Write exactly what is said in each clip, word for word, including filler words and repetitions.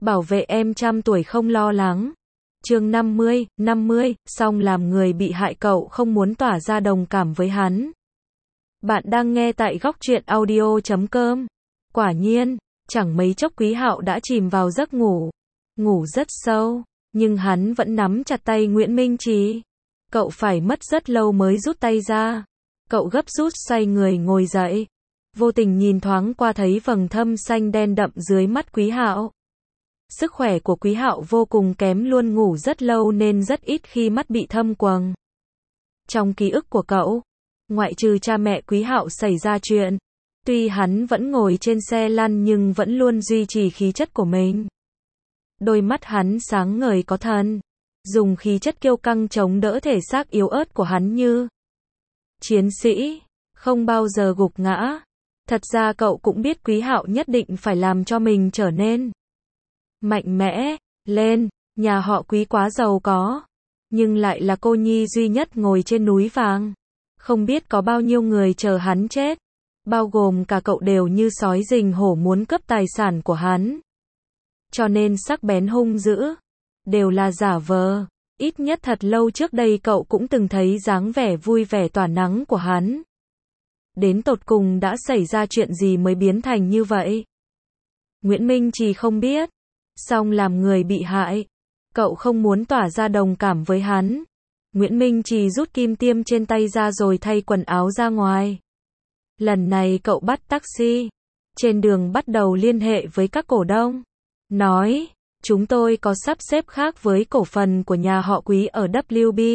Bảo vệ em trăm tuổi không lo lắng. Chương năm mươi, năm mươi, song làm người bị hại cậu không muốn tỏ ra đồng cảm với hắn. Bạn đang nghe tại góc truyện audio chấm com. Quả nhiên, chẳng mấy chốc Quý Hạo đã chìm vào giấc ngủ. Ngủ rất sâu, nhưng hắn vẫn nắm chặt tay Nguyễn Minh Trì. Cậu phải mất rất lâu mới rút tay ra. Cậu gấp rút xoay người ngồi dậy. Vô tình nhìn thoáng qua thấy vầng thâm xanh đen đậm dưới mắt Quý Hạo. Sức khỏe của Quý Hạo vô cùng kém, luôn ngủ rất lâu nên rất ít khi mắt bị thâm quầng. Trong ký ức của cậu, ngoại trừ cha mẹ Quý Hạo xảy ra chuyện, tuy hắn vẫn ngồi trên xe lăn nhưng vẫn luôn duy trì khí chất của mình. Đôi mắt hắn sáng ngời có thần, dùng khí chất kiêu căng chống đỡ thể xác yếu ớt của hắn như chiến sĩ, không bao giờ gục ngã. Thật ra cậu cũng biết Quý Hạo nhất định phải làm cho mình trở nên mạnh mẽ lên. Nhà họ Quý quá giàu có, nhưng lại là cô nhi duy nhất ngồi trên núi vàng. Không biết có bao nhiêu người chờ hắn chết, bao gồm cả cậu, đều như sói rình hổ muốn cướp tài sản của hắn. Cho nên sắc bén hung dữ đều là giả vờ. Ít nhất thật lâu trước đây cậu cũng từng thấy dáng vẻ vui vẻ tỏa nắng của hắn. Đến tột cùng đã xảy ra chuyện gì mới biến thành như vậy? Nguyễn Minh Trì không biết. Song làm người bị hại, cậu không muốn tỏ ra đồng cảm với hắn. Nguyễn Minh Trì rút kim tiêm trên tay ra rồi thay quần áo ra ngoài. Lần này cậu bắt taxi. Trên đường bắt đầu liên hệ với các cổ đông. Nói, chúng tôi có sắp xếp khác với cổ phần của nhà họ Quý ở W B.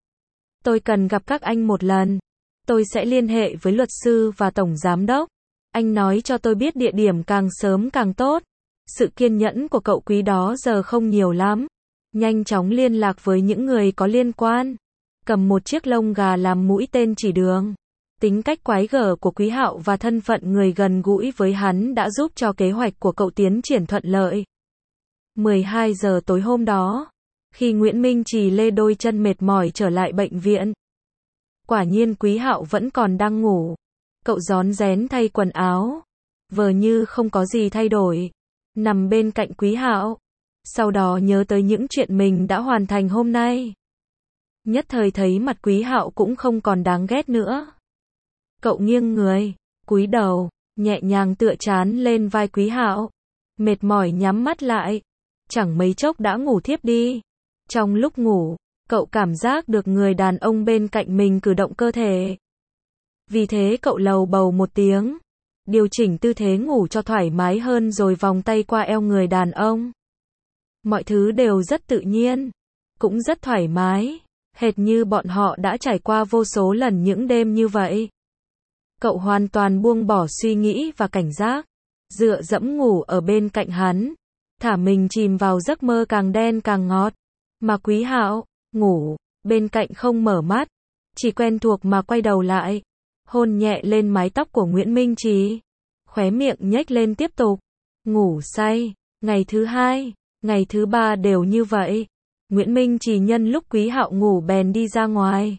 Tôi cần gặp các anh một lần. Tôi sẽ liên hệ với luật sư và tổng giám đốc. Anh nói cho tôi biết địa điểm càng sớm càng tốt. Sự kiên nhẫn của cậu Quý đó giờ không nhiều lắm. Nhanh chóng liên lạc với những người có liên quan. Cầm một chiếc lông gà làm mũi tên chỉ đường. Tính cách quái gở của Quý Hạo và thân phận người gần gũi với hắn đã giúp cho kế hoạch của cậu tiến triển thuận lợi. mười hai giờ tối hôm đó, khi Nguyễn Minh Trì lê đôi chân mệt mỏi trở lại bệnh viện, quả nhiên Quý Hạo vẫn còn đang ngủ. Cậu rón rén thay quần áo, vờ như không có gì thay đổi, nằm bên cạnh Quý Hạo. Sau đó nhớ tới những chuyện mình đã hoàn thành hôm nay. Nhất thời thấy mặt Quý Hạo cũng không còn đáng ghét nữa. Cậu nghiêng người, cúi đầu, nhẹ nhàng tựa trán lên vai Quý Hạo. Mệt mỏi nhắm mắt lại, chẳng mấy chốc đã ngủ thiếp đi. Trong lúc ngủ, cậu cảm giác được người đàn ông bên cạnh mình cử động cơ thể. Vì thế cậu lầu bầu một tiếng, điều chỉnh tư thế ngủ cho thoải mái hơn rồi vòng tay qua eo người đàn ông. Mọi thứ đều rất tự nhiên, cũng rất thoải mái, hệt như bọn họ đã trải qua vô số lần những đêm như vậy. Cậu hoàn toàn buông bỏ suy nghĩ và cảnh giác, dựa dẫm ngủ ở bên cạnh hắn, thả mình chìm vào giấc mơ càng đen càng ngọt. Mà Quý Hạo, ngủ, bên cạnh không mở mắt, chỉ quen thuộc mà quay đầu lại, hôn nhẹ lên mái tóc của Nguyễn Minh Trì, khóe miệng nhếch lên tiếp tục, ngủ say. Ngày thứ hai, ngày thứ ba đều như vậy. Nguyễn Minh Trì nhân lúc Quý Hạo ngủ bèn đi ra ngoài.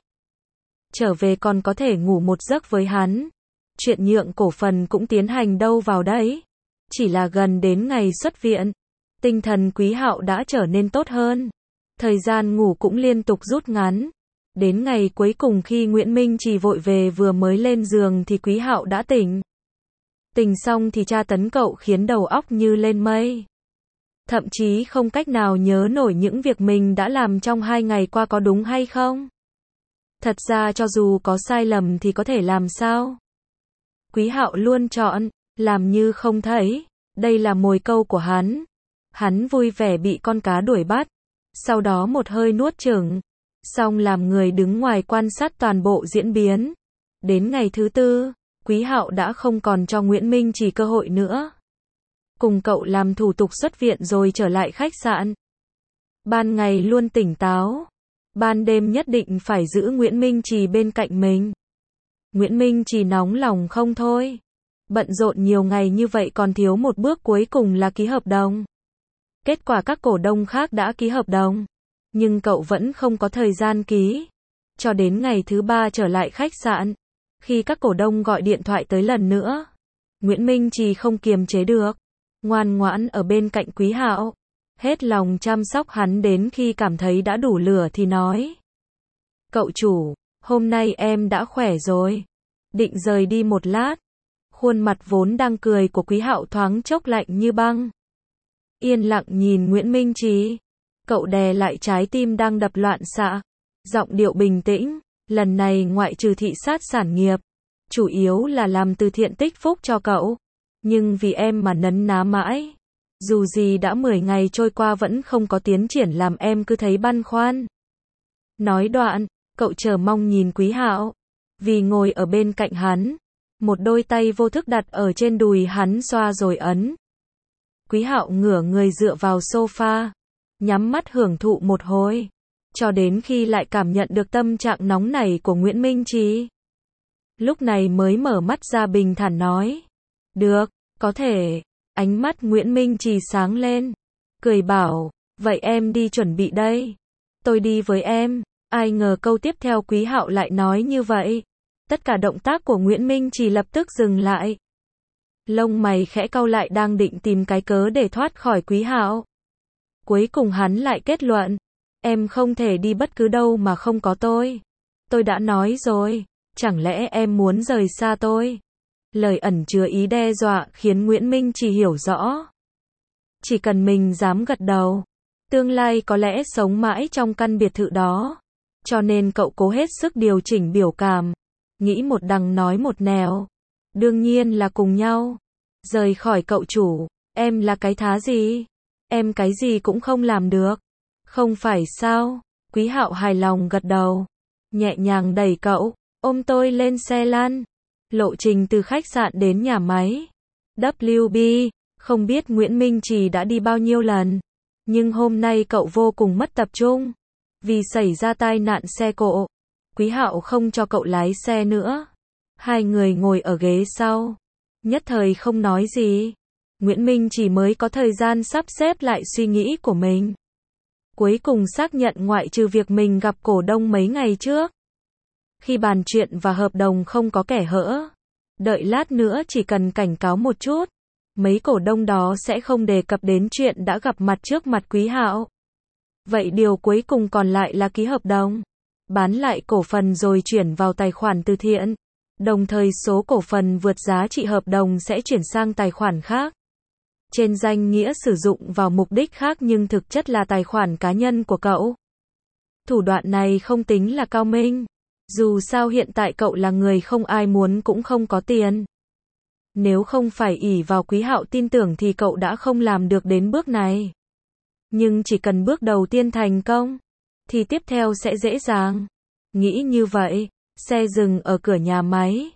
Trở về còn có thể ngủ một giấc với hắn. Chuyện nhượng cổ phần cũng tiến hành đâu vào đấy. Chỉ là gần đến ngày xuất viện, tinh thần Quý Hạo đã trở nên tốt hơn. Thời gian ngủ cũng liên tục rút ngắn. Đến ngày cuối cùng khi Nguyễn Minh Trì vội về vừa mới lên giường thì Quý Hạo đã tỉnh. Tỉnh xong thì tra tấn cậu khiến đầu óc như lên mây. Thậm chí không cách nào nhớ nổi những việc mình đã làm trong hai ngày qua có đúng hay không. Thật ra cho dù có sai lầm thì có thể làm sao? Quý Hạo luôn chọn làm như không thấy. Đây là mồi câu của hắn. Hắn vui vẻ bị con cá đuổi bắt, sau đó một hơi nuốt chửng, xong làm người đứng ngoài quan sát toàn bộ diễn biến. Đến ngày thứ tư, Quý Hạo đã không còn cho Nguyễn Minh Trì cơ hội nữa. Cùng cậu làm thủ tục xuất viện rồi trở lại khách sạn. Ban ngày luôn tỉnh táo, ban đêm nhất định phải giữ Nguyễn Minh Trì bên cạnh mình. Nguyễn Minh Trì nóng lòng không thôi. Bận rộn nhiều ngày như vậy còn thiếu một bước cuối cùng là ký hợp đồng. Kết quả các cổ đông khác đã ký hợp đồng, nhưng cậu vẫn không có thời gian ký. Cho đến ngày thứ ba trở lại khách sạn, khi các cổ đông gọi điện thoại tới lần nữa, Nguyễn Minh Trì không kiềm chế được, ngoan ngoãn ở bên cạnh Quý Hạo. hết lòng chăm sóc hắn đến khi cảm thấy đã đủ lửa thì nói. Cậu chủ, hôm nay em đã khỏe rồi. Định rời đi một lát. Khuôn mặt vốn đang cười của Quý Hạo thoáng chốc lạnh như băng. Yên lặng nhìn Nguyễn Minh Trì. Cậu đè lại trái tim đang đập loạn xạ. Giọng điệu bình tĩnh. Lần này ngoại trừ thị sát sản nghiệp, chủ yếu là làm từ thiện tích phúc cho cậu. Nhưng vì em mà nấn ná mãi. Dù gì đã mười ngày trôi qua vẫn không có tiến triển làm em cứ thấy băn khoăn. Nói đoạn, cậu chờ mong nhìn Quý Hạo. Vì ngồi ở bên cạnh hắn. Một đôi tay vô thức đặt ở trên đùi hắn xoa rồi ấn. Quý Hạo ngửa người dựa vào sofa. Nhắm mắt hưởng thụ một hồi. Cho đến khi lại cảm nhận được tâm trạng nóng nảy của Nguyễn Minh Trì. Lúc này mới mở mắt ra bình thản nói. Được, có thể. Ánh mắt Nguyễn Minh Trì sáng lên. Cười bảo, vậy em đi chuẩn bị đây. Tôi đi với em. Ai ngờ câu tiếp theo Quý Hạo lại nói như vậy. Tất cả động tác của Nguyễn Minh Trì lập tức dừng lại. Lông mày khẽ cau lại đang định tìm cái cớ để thoát khỏi Quý Hạo. Cuối cùng hắn lại kết luận. Em không thể đi bất cứ đâu mà không có tôi. Tôi đã nói rồi. Chẳng lẽ em muốn rời xa tôi? Lời ẩn chứa ý đe dọa khiến Nguyễn Minh Trì hiểu rõ. Chỉ cần mình dám gật đầu. Tương lai có lẽ sống mãi trong căn biệt thự đó. Cho nên cậu cố hết sức điều chỉnh biểu cảm. Nghĩ một đằng nói một nẻo. Đương nhiên là cùng nhau. Rời khỏi cậu chủ. Em là cái thá gì? Em cái gì cũng không làm được. Không phải sao? Quý Hạo hài lòng gật đầu. Nhẹ nhàng đẩy cậu. Ôm tôi lên xe lăn. Lộ trình từ khách sạn đến nhà máy. W B. Không biết Nguyễn Minh Trì đã đi bao nhiêu lần. Nhưng hôm nay cậu vô cùng mất tập trung. Vì xảy ra tai nạn xe cộ. Quý Hạo không cho cậu lái xe nữa. Hai người ngồi ở ghế sau. Nhất thời không nói gì. Nguyễn Minh Trì mới có thời gian sắp xếp lại suy nghĩ của mình. Cuối cùng xác nhận ngoại trừ việc mình gặp cổ đông mấy ngày trước. Khi bàn chuyện và hợp đồng không có kẻ hỡ. Đợi lát nữa chỉ cần cảnh cáo một chút. Mấy cổ đông đó sẽ không đề cập đến chuyện đã gặp mặt trước mặt Quý Hạo. Vậy điều cuối cùng còn lại là ký hợp đồng. Bán lại cổ phần rồi chuyển vào tài khoản từ thiện. Đồng thời số cổ phần vượt giá trị hợp đồng sẽ chuyển sang tài khoản khác. Trên danh nghĩa sử dụng vào mục đích khác nhưng thực chất là tài khoản cá nhân của cậu. Thủ đoạn này không tính là cao minh. Dù sao hiện tại cậu là người không ai muốn cũng không có tiền. Nếu không phải ỷ vào Quý Hạo tin tưởng thì cậu đã không làm được đến bước này. Nhưng chỉ cần bước đầu tiên thành công, thì tiếp theo sẽ dễ dàng. Nghĩ như vậy, xe dừng ở cửa nhà máy.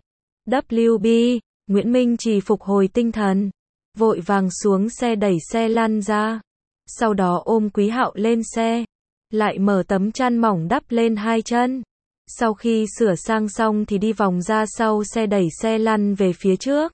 W B, Nguyễn Minh Trì phục hồi tinh thần. Vội vàng xuống xe đẩy xe lăn ra. Sau đó ôm Quý Hạo lên xe. Lại mở tấm chăn mỏng đắp lên hai chân. Sau khi sửa sang xong thì đi vòng ra sau xe đẩy xe lăn về phía trước.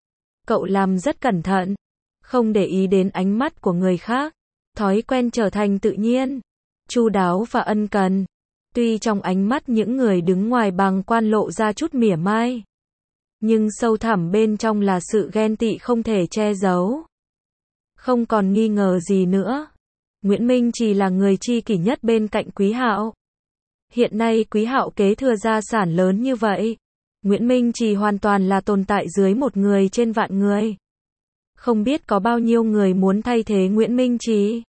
Cậu làm rất cẩn thận. Không để ý đến ánh mắt của người khác. Thói quen trở thành tự nhiên. Chu đáo và ân cần. Tuy trong ánh mắt những người đứng ngoài bàng quan lộ ra chút mỉa mai. Nhưng sâu thẳm bên trong là sự ghen tị không thể che giấu. Không còn nghi ngờ gì nữa. Nguyễn Minh Trì là người tri kỷ nhất bên cạnh Quý Hạo. Hiện nay Quý Hạo kế thừa gia sản lớn như vậy. Nguyễn Minh Trì hoàn toàn là tồn tại dưới một người trên vạn người. Không biết có bao nhiêu người muốn thay thế Nguyễn Minh Trì.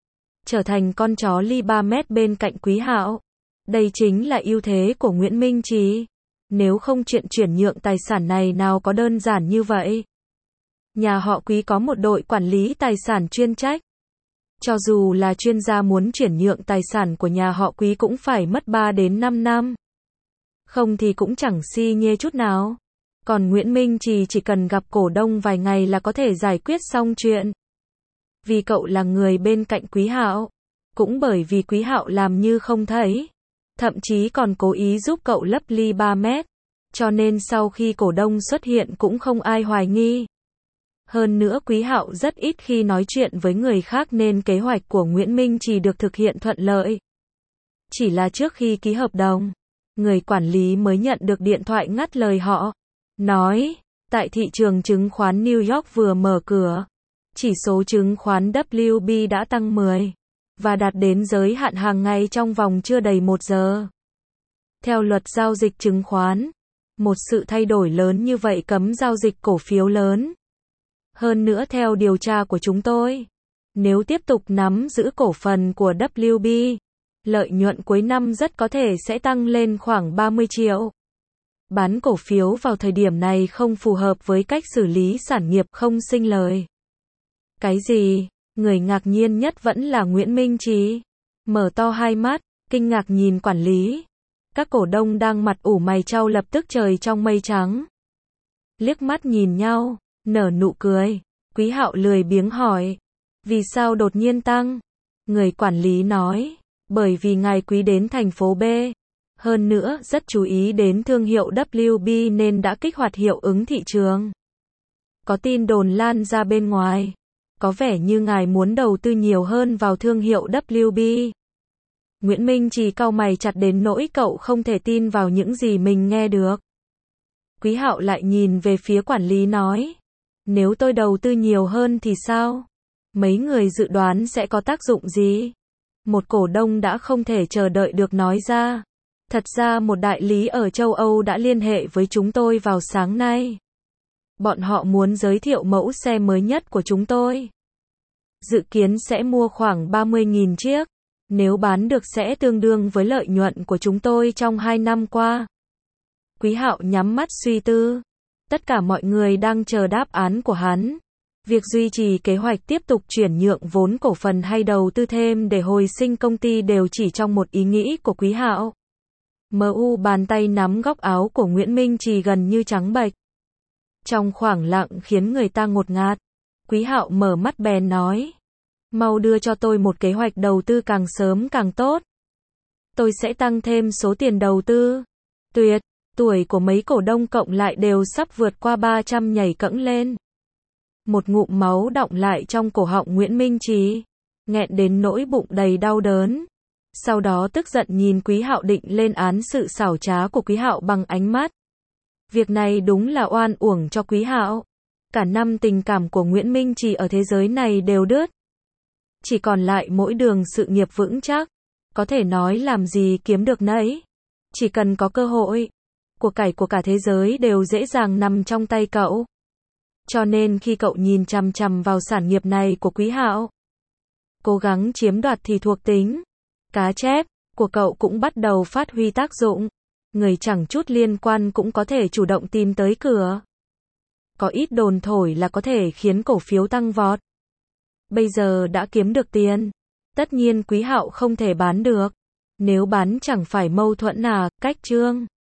Trở thành con chó ly ba mét bên cạnh Quý Hạo. Đây chính là ưu thế của Nguyễn Minh Trì. Nếu không chuyện chuyển nhượng tài sản này nào có đơn giản như vậy. Nhà họ Quý có một đội quản lý tài sản chuyên trách. Cho dù là chuyên gia muốn chuyển nhượng tài sản của nhà họ Quý cũng phải mất ba đến năm năm. Không thì cũng chẳng si nhê chút nào. Còn Nguyễn Minh Trì chỉ cần gặp cổ đông vài ngày là có thể giải quyết xong chuyện. Vì cậu là người bên cạnh Quý Hạo. Cũng bởi vì Quý Hạo làm như không thấy. Thậm chí còn cố ý giúp cậu lấp ly ba mét. Cho nên sau khi cổ đông xuất hiện cũng không ai hoài nghi. Hơn nữa Quý Hạo rất ít khi nói chuyện với người khác nên kế hoạch của Nguyễn Minh Trì được thực hiện thuận lợi. Chỉ là trước khi ký hợp đồng, người quản lý mới nhận được điện thoại ngắt lời họ. Nói, tại thị trường chứng khoán New York vừa mở cửa. Chỉ số chứng khoán W B đã tăng mười và đạt đến giới hạn hàng ngày trong vòng chưa đầy một giờ. Theo luật giao dịch chứng khoán, một sự thay đổi lớn như vậy cấm giao dịch cổ phiếu lớn. Hơn nữa theo điều tra của chúng tôi, nếu tiếp tục nắm giữ cổ phần của W B, lợi nhuận cuối năm rất có thể sẽ tăng lên khoảng ba mươi triệu. Bán cổ phiếu vào thời điểm này không phù hợp với cách xử lý sản nghiệp không sinh lời. Cái gì? Người ngạc nhiên nhất vẫn là Nguyễn Minh Trí. Mở to hai mắt, kinh ngạc nhìn quản lý. Các cổ đông đang mặt ủ mày chau lập tức trời trong mây trắng. Liếc mắt nhìn nhau, nở nụ cười. Quý Hạo lười biếng hỏi, vì sao đột nhiên tăng? Người quản lý nói, bởi vì ngài Quý đến thành phố B. Hơn nữa, rất chú ý đến thương hiệu W B nên đã kích hoạt hiệu ứng thị trường. Có tin đồn lan ra bên ngoài. Có vẻ như ngài muốn đầu tư nhiều hơn vào thương hiệu W B. Nguyễn Minh Trì cau mày chặt đến nỗi cậu không thể tin vào những gì mình nghe được. Quý Hạo lại nhìn về phía quản lý nói, nếu tôi đầu tư nhiều hơn thì sao? Mấy người dự đoán sẽ có tác dụng gì? Một cổ đông đã không thể chờ đợi được nói ra. Thật ra một đại lý ở châu Âu đã liên hệ với chúng tôi vào sáng nay. Bọn họ muốn giới thiệu mẫu xe mới nhất của chúng tôi. Dự kiến sẽ mua khoảng ba mươi nghìn chiếc. Nếu bán được sẽ tương đương với lợi nhuận của chúng tôi trong hai năm qua. Quý Hạo nhắm mắt suy tư. Tất cả mọi người đang chờ đáp án của hắn. Việc duy trì kế hoạch tiếp tục chuyển nhượng vốn cổ phần hay đầu tư thêm để hồi sinh công ty đều chỉ trong một ý nghĩ của Quý Hạo. em u bàn tay nắm góc áo của Nguyễn Minh Trì gần như trắng bệch. Trong khoảng lặng khiến người ta ngột ngạt, Quý Hạo mở mắt bèn nói, mau đưa cho tôi một kế hoạch đầu tư càng sớm càng tốt. Tôi sẽ tăng thêm số tiền đầu tư. Tuyệt, tuổi của mấy cổ đông cộng lại đều sắp vượt qua ba trăm nhảy cẫng lên. Một ngụm máu đọng lại trong cổ họng Nguyễn Minh Trí, nghẹn đến nỗi bụng đầy đau đớn. Sau đó tức giận nhìn Quý Hạo định lên án sự xảo trá của Quý Hạo bằng ánh mắt. Việc này đúng là oan uổng cho Quý Hạo. Cả năm tình cảm của Nguyễn Minh Trì ở thế giới này đều đứt. Chỉ còn lại mỗi đường sự nghiệp vững chắc. Có thể nói làm gì kiếm được nấy. Chỉ cần có cơ hội, của cải của cả thế giới đều dễ dàng nằm trong tay cậu. Cho nên khi cậu nhìn chằm chằm vào sản nghiệp này của Quý Hạo, cố gắng chiếm đoạt thì thuộc tính cá chép của cậu cũng bắt đầu phát huy tác dụng. Người chẳng chút liên quan cũng có thể chủ động tìm tới cửa. Có ít đồn thổi là có thể khiến cổ phiếu tăng vọt. Bây giờ đã kiếm được tiền, tất nhiên Quý Hạo không thể bán được. Nếu bán chẳng phải mâu thuẫn à, cách chương.